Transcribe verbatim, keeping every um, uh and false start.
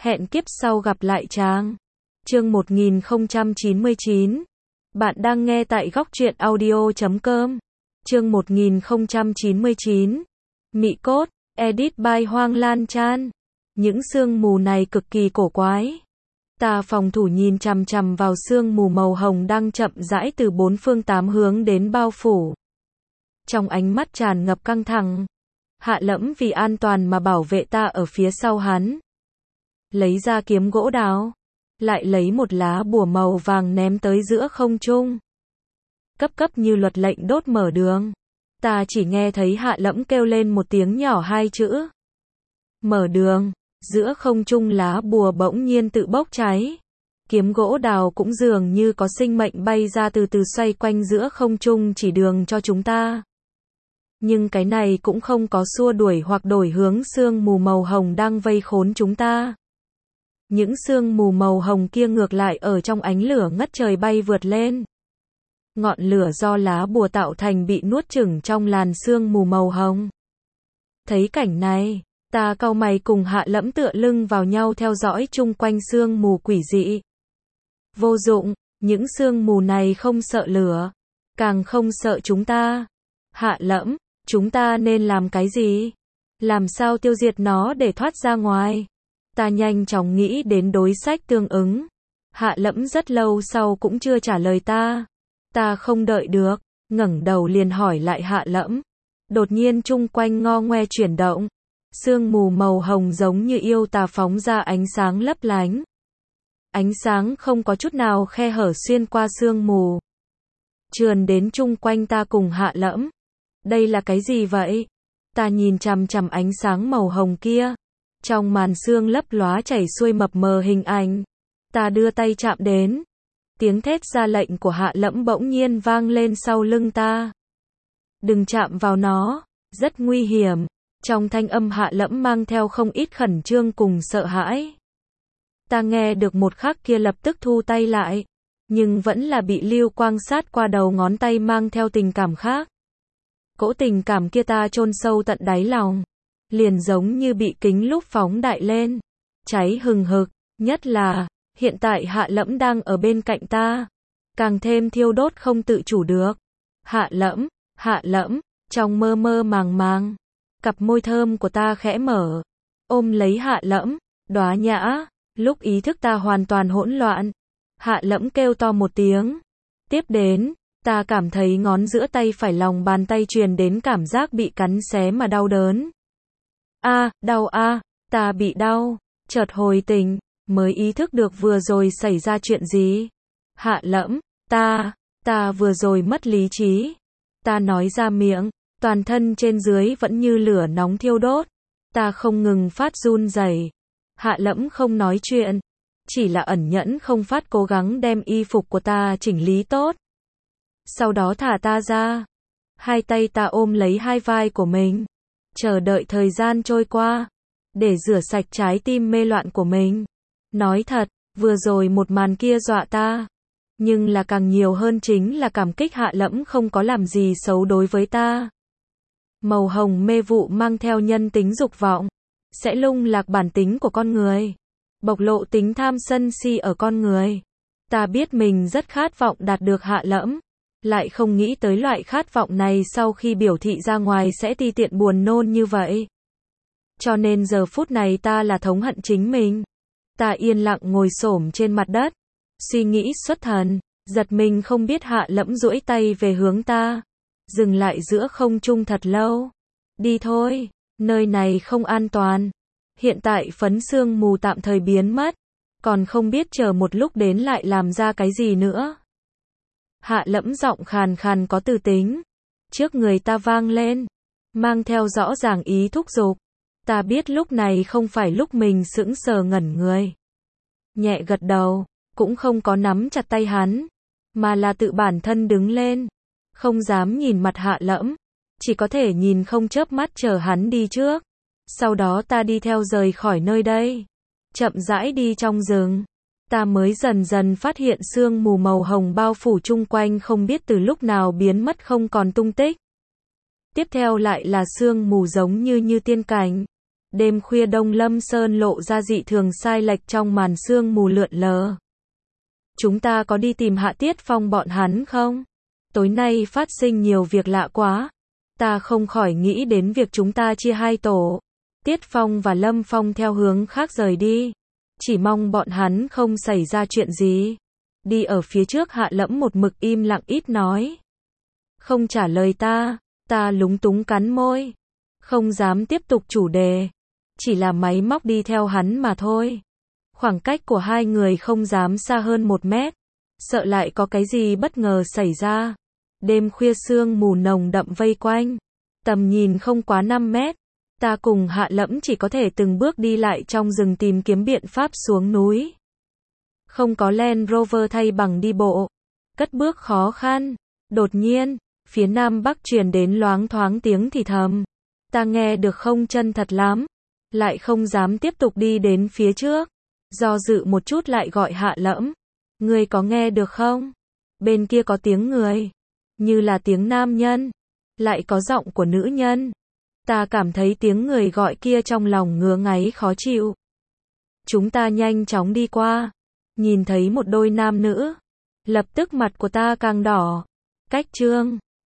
Hẹn kiếp sau gặp lại chàng. Chương một nghìn không trăm chín mươi chín. Bạn đang nghe tại góc truyện audio chấm com. Chương một nghìn không trăm chín mươi chín. Mị cốt, edit by Hoang Lan Chan. Những sương mù này cực kỳ cổ quái. Tà phòng thủ nhìn chằm chằm vào sương mù màu hồng đang chậm rãi từ bốn phương tám hướng đến bao phủ. Trong ánh mắt tràn ngập căng thẳng. Hạ Lẫm vì an toàn mà bảo vệ ta ở phía sau hắn. Lấy ra kiếm gỗ đào. Lại lấy một lá bùa màu vàng ném tới giữa không trung. Cấp cấp như luật lệnh đốt mở đường. Ta chỉ nghe thấy Hạ Lẫm kêu lên một tiếng nhỏ hai chữ. Mở đường. Giữa không trung lá bùa bỗng nhiên tự bốc cháy. Kiếm gỗ đào cũng dường như có sinh mệnh bay ra từ từ xoay quanh giữa không trung chỉ đường cho chúng ta. Nhưng cái này cũng không có xua đuổi hoặc đổi hướng sương mù màu hồng đang vây khốn chúng ta. Những sương mù màu hồng kia ngược lại ở trong ánh lửa ngất trời bay vượt lên. Ngọn lửa do lá bùa tạo thành bị nuốt chửng trong làn sương mù màu hồng. Thấy cảnh này, ta cau mày cùng Hạ Lẫm tựa lưng vào nhau theo dõi chung quanh sương mù quỷ dị. Vô dụng, những sương mù này không sợ lửa, càng không sợ chúng ta. Hạ Lẫm, chúng ta nên làm cái gì? Làm sao tiêu diệt nó để thoát ra ngoài? Ta nhanh chóng nghĩ đến đối sách tương ứng. Hạ Lẫm rất lâu sau cũng chưa trả lời ta. Ta không đợi được, ngẩng đầu liền hỏi lại Hạ Lẫm. Đột nhiên chung quanh ngo ngoe chuyển động. Sương mù màu hồng giống như yêu tà phóng ra ánh sáng lấp lánh. Ánh sáng không có chút nào khe hở xuyên qua sương mù. Trườn đến chung quanh ta cùng Hạ Lẫm. Đây là cái gì vậy? Ta nhìn chằm chằm ánh sáng màu hồng kia. Trong màn sương lấp lóa chảy xuôi mập mờ hình ảnh. Ta đưa tay chạm đến. Tiếng thét ra lệnh của Hạ Lẫm bỗng nhiên vang lên sau lưng ta. Đừng chạm vào nó, rất nguy hiểm. Trong thanh âm Hạ Lẫm mang theo không ít khẩn trương cùng sợ hãi. Ta nghe được một khắc kia lập tức thu tay lại. Nhưng vẫn là bị lưu quang sát qua đầu ngón tay mang theo tình cảm khác. Cỗ tình cảm kia ta chôn sâu tận đáy lòng. Liền giống như bị kính lúp phóng đại lên. Cháy hừng hực, nhất là, hiện tại Hạ Lẫm đang ở bên cạnh ta. Càng thêm thiêu đốt không tự chủ được. Hạ Lẫm, Hạ Lẫm, trong mơ mơ màng màng. Cặp môi thơm của ta khẽ mở. Ôm lấy Hạ Lẫm, đóa nhã. Lúc ý thức ta hoàn toàn hỗn loạn. Hạ Lẫm kêu to một tiếng. Tiếp đến, ta cảm thấy ngón giữa tay phải lòng bàn tay truyền đến cảm giác bị cắn xé mà đau đớn. A, à, đau a, à, ta bị đau. Chợt hồi tỉnh, mới ý thức được vừa rồi xảy ra chuyện gì. Hạ Lẫm, ta, ta vừa rồi mất lý trí. Ta nói ra miệng, toàn thân trên dưới vẫn như lửa nóng thiêu đốt. Ta không ngừng phát run rẩy. Hạ Lẫm không nói chuyện, chỉ là ẩn nhẫn không phát cố gắng đem y phục của ta chỉnh lý tốt. Sau đó thả ta ra. Hai tay ta ôm lấy hai vai của mình. Chờ đợi thời gian trôi qua. Để rửa sạch trái tim mê loạn của mình. Nói thật, vừa rồi một màn kia dọa ta. Nhưng là càng nhiều hơn chính là cảm kích Hạ Lẫm không có làm gì xấu đối với ta. Màu hồng mê vụ mang theo nhân tính dục vọng. Sẽ lung lạc bản tính của con người. Bộc lộ tính tham sân si ở con người. Ta biết mình rất khát vọng đạt được Hạ Lẫm. Lại không nghĩ tới loại khát vọng này sau khi biểu thị ra ngoài sẽ ti tiện buồn nôn như vậy. Cho nên giờ phút này ta là thống hận chính mình. Ta yên lặng ngồi xổm trên mặt đất. Suy nghĩ xuất thần. Giật mình không biết Hạ Lẫm duỗi tay về hướng ta. Dừng lại giữa không trung thật lâu. Đi thôi, nơi này không an toàn. Hiện tại phấn sương mù tạm thời biến mất. Còn không biết chờ một lúc đến lại làm ra cái gì nữa. Hạ Lẫm giọng khàn khàn có từ tính. Trước người ta vang lên. Mang theo rõ ràng ý thúc giục. Ta biết lúc này không phải lúc mình sững sờ ngẩn người. Nhẹ gật đầu. Cũng không có nắm chặt tay hắn. Mà là tự bản thân đứng lên. Không dám nhìn mặt Hạ Lẫm. Chỉ có thể nhìn không chớp mắt chờ hắn đi trước. Sau đó ta đi theo rời khỏi nơi đây. Chậm rãi đi trong rừng. Ta mới dần dần phát hiện sương mù màu hồng bao phủ chung quanh không biết từ lúc nào biến mất không còn tung tích. Tiếp theo lại là sương mù giống như như tiên cảnh. Đêm khuya Đông Lâm Sơn lộ ra dị thường sai lệch trong màn sương mù lượn lờ. Chúng ta có đi tìm Hạ Tiết Phong bọn hắn không? Tối nay phát sinh nhiều việc lạ quá. Ta không khỏi nghĩ đến việc chúng ta chia hai tổ. Tiết Phong và Lâm Phong theo hướng khác rời đi. Chỉ mong bọn hắn không xảy ra chuyện gì. Đi ở phía trước Hạ Lẫm một mực im lặng ít nói. Không trả lời ta, ta lúng túng cắn môi. Không dám tiếp tục chủ đề. Chỉ là máy móc đi theo hắn mà thôi. Khoảng cách của hai người không dám xa hơn một mét. Sợ lại có cái gì bất ngờ xảy ra. Đêm khuya sương mù nồng đậm vây quanh. Tầm nhìn không quá năm mét. Ta cùng Hạ Lẫm chỉ có thể từng bước đi lại trong rừng tìm kiếm biện pháp xuống núi. Không có Land Rover thay bằng đi bộ. Cất bước khó khăn. Đột nhiên, phía nam bắc truyền đến loáng thoáng tiếng thì thầm. Ta nghe được không chân thật lắm. Lại không dám tiếp tục đi đến phía trước. Do dự một chút lại gọi Hạ Lẫm. Ngươi có nghe được không? Bên kia có tiếng người. Như là tiếng nam nhân. Lại có giọng của nữ nhân. Ta cảm thấy tiếng người gọi kia trong lòng ngứa ngáy khó chịu. Chúng ta nhanh chóng đi qua. Nhìn thấy một đôi nam nữ. Lập tức mặt của ta càng đỏ. Cách chương